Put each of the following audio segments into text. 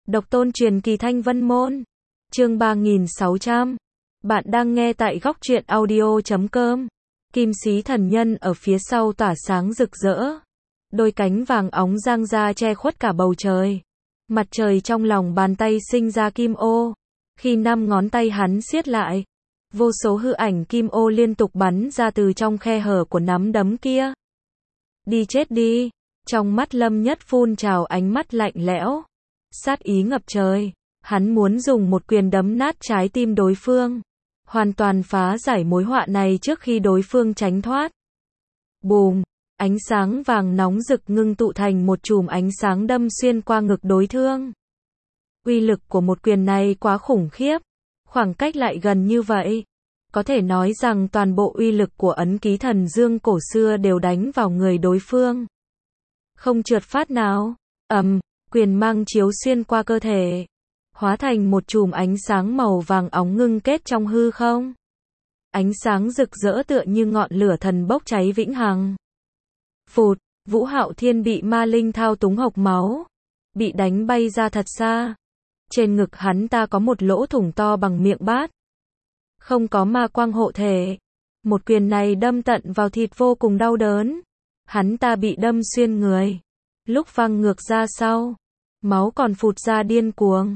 Độc tôn truyền kỳ Thanh Vân Môn. Chương 3600. Bạn đang nghe tại góc truyện audio.com. Kim sĩ thần nhân ở phía sau tỏa sáng rực rỡ. Đôi cánh vàng óng giang ra che khuất cả bầu trời. Mặt trời trong lòng bàn tay sinh ra kim ô. Khi 5 ngón tay hắn siết lại, vô số hư ảnh kim ô liên tục bắn ra từ trong khe hở của nắm đấm kia. Đi chết đi. Trong mắt Lâm Nhất phun trào ánh mắt lạnh lẽo. Sát ý ngập trời. Hắn muốn dùng một quyền đấm nát trái tim đối phương. Hoàn toàn phá giải mối họa này trước khi đối phương tránh thoát. Bùm! Ánh sáng vàng nóng rực ngưng tụ thành một chùm ánh sáng đâm xuyên qua ngực đối phương. Uy lực của một quyền này quá khủng khiếp. Khoảng cách lại gần như vậy. Có thể nói rằng toàn bộ uy lực của ấn ký thần dương cổ xưa đều đánh vào người đối phương. Không trượt phát nào. Quyền mang chiếu xuyên qua cơ thể. Hóa thành một chùm ánh sáng màu vàng óng ngưng kết trong hư không. Ánh sáng rực rỡ tựa như ngọn lửa thần bốc cháy vĩnh hằng. Phụt, Vũ Hạo Thiên bị ma linh thao túng hộc máu. Bị đánh bay ra thật xa. Trên ngực hắn ta có một lỗ thủng to bằng miệng bát. Không có ma quang hộ thể. Một quyền này đâm tận vào thịt vô cùng đau đớn. Hắn ta bị đâm xuyên người. Lúc văng ngược ra sau, máu còn phụt ra điên cuồng.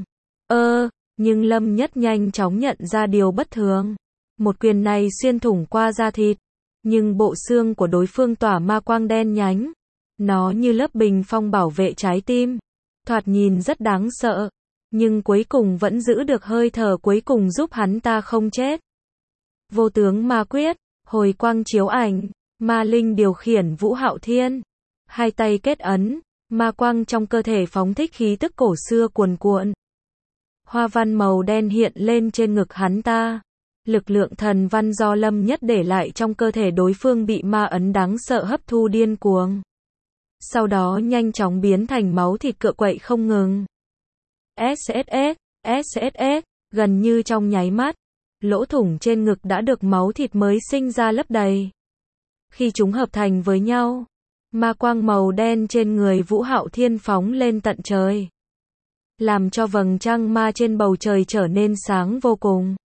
Nhưng Lâm Nhất nhanh chóng nhận ra điều bất thường. Một quyền này xuyên thủng qua da thịt, nhưng bộ xương của đối phương tỏa ma quang đen nhánh. Nó như lớp bình phong bảo vệ trái tim. Thoạt nhìn rất đáng sợ, nhưng cuối cùng vẫn giữ được hơi thở cuối cùng giúp hắn ta không chết. Vô tướng ma quyết, hồi quang chiếu ảnh, ma linh điều khiển Vũ Hạo Thiên. Hai tay kết ấn, ma quang trong cơ thể phóng thích khí tức cổ xưa cuồn cuộn. Hoa văn màu đen hiện lên trên ngực hắn ta. Lực lượng thần văn do Lâm Nhất để lại trong cơ thể đối phương bị ma ấn đáng sợ hấp thu điên cuồng. Sau đó nhanh chóng biến thành máu thịt cựa quậy không ngừng. SSS, gần như trong nháy mắt, lỗ thủng trên ngực đã được máu thịt mới sinh ra lấp đầy. Khi chúng hợp thành với nhau, ma quang màu đen trên người Vũ Hạo Thiên phóng lên tận trời, làm cho vầng trăng ma trên bầu trời trở nên sáng vô cùng.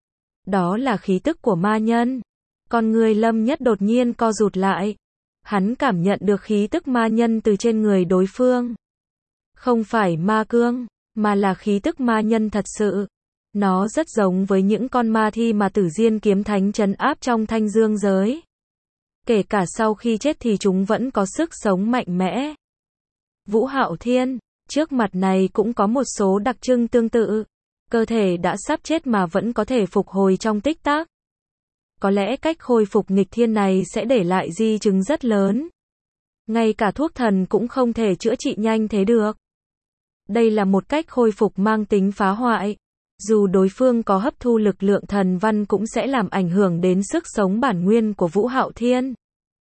Đó là khí tức của ma nhân. Con người Lâm Nhất đột nhiên co rụt lại. Hắn cảm nhận được khí tức ma nhân từ trên người đối phương. Không phải ma cương, mà là khí tức ma nhân thật sự. Nó rất giống với những con ma thi mà Tử Diên kiếm thánh trấn áp trong Thanh Dương giới. Kể cả sau khi chết thì chúng vẫn có sức sống mạnh mẽ. Vũ Hạo Thiên, trước mặt này cũng có một số đặc trưng tương tự. Cơ thể đã sắp chết mà vẫn có thể phục hồi trong tích tắc. Có lẽ cách khôi phục nghịch thiên này sẽ để lại di chứng rất lớn. Ngay cả thuốc thần cũng không thể chữa trị nhanh thế được. Đây là một cách khôi phục mang tính phá hoại. Dù đối phương có hấp thu lực lượng thần văn cũng sẽ làm ảnh hưởng đến sức sống bản nguyên của Vũ Hạo Thiên.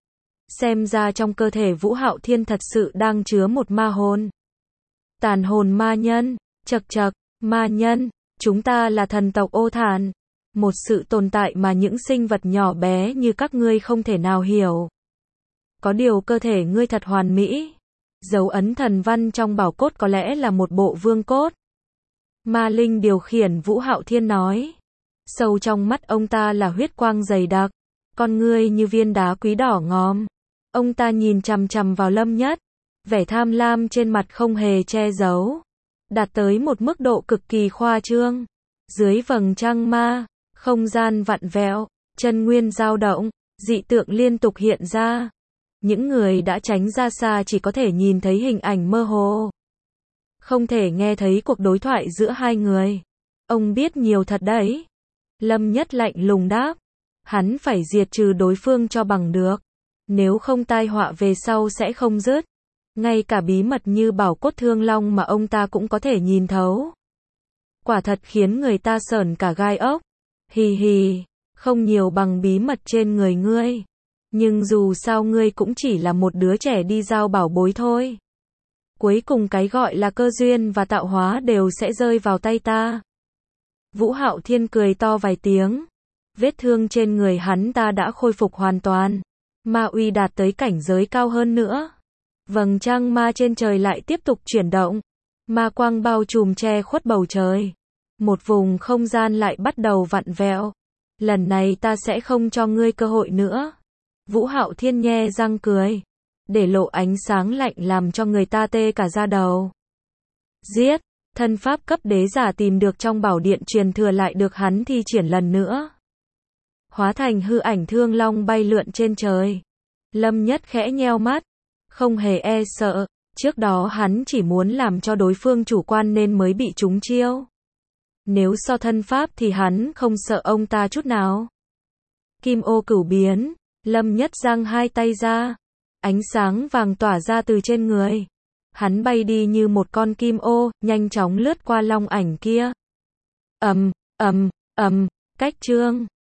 Xem ra trong cơ thể Vũ Hạo Thiên thật sự đang chứa một ma hồn. Tàn hồn ma nhân, chậc, ma nhân, chúng ta là thần tộc Ô Thản. Một sự tồn tại mà những sinh vật nhỏ bé như các ngươi không thể nào hiểu. Có điều cơ thể ngươi thật hoàn mỹ. Dấu ấn thần văn trong bảo cốt có lẽ là một bộ vương cốt. Ma linh điều khiển Vũ Hạo Thiên nói. Sâu trong mắt ông ta là huyết quang dày đặc. Con ngươi như viên đá quý đỏ ngòm. Ông ta nhìn chằm chằm vào Lâm Nhất. Vẻ tham lam trên mặt không hề che giấu. Đạt tới một mức độ cực kỳ khoa trương. Dưới vầng trăng ma, không gian vặn vẹo, chân nguyên dao động, dị tượng liên tục hiện ra. Những người đã tránh ra xa chỉ có thể nhìn thấy hình ảnh mơ hồ. Không thể nghe thấy cuộc đối thoại giữa hai người. Ông biết nhiều thật đấy. Lâm Nhất lạnh lùng đáp. Hắn phải diệt trừ đối phương cho bằng được. Nếu không tai họa về sau sẽ không dứt. Ngay cả bí mật như bảo cốt thương long mà ông ta cũng có thể nhìn thấu. Quả thật khiến người ta sởn cả gai ốc. Hì, không nhiều bằng bí mật trên người ngươi. Nhưng dù sao ngươi cũng chỉ là một đứa trẻ đi giao bảo bối thôi. Cuối cùng cái gọi là cơ duyên và tạo hóa đều sẽ rơi vào tay ta. Vũ Hạo Thiên cười to vài tiếng. Vết thương trên người hắn ta đã khôi phục hoàn toàn. Ma uy đạt tới cảnh giới cao hơn nữa. Vầng trăng ma trên trời lại tiếp tục chuyển động. Ma quang bao trùm che khuất bầu trời. Một vùng không gian lại bắt đầu vặn vẹo. Lần này ta sẽ không cho ngươi cơ hội nữa. Vũ Hạo Thiên nhe răng cười. Để lộ ánh sáng lạnh làm cho người ta tê cả da đầu. Giết! Thân pháp cấp đế giả tìm được trong bảo điện truyền thừa lại được hắn thi triển lần nữa. Hóa thành hư ảnh thương long bay lượn trên trời. Lâm Nhất khẽ nheo mắt. Không hề e sợ. Trước đó hắn chỉ muốn làm cho đối phương chủ quan nên mới bị trúng chiêu. Nếu so thân pháp thì hắn không sợ ông ta chút nào. Kim ô cửu biến. Lâm Nhất giang hai tay ra. Ánh sáng vàng tỏa ra từ trên người. Hắn bay đi như một con kim ô, nhanh chóng lướt qua long ảnh kia. Ầm, ầm, ầm, cách chương.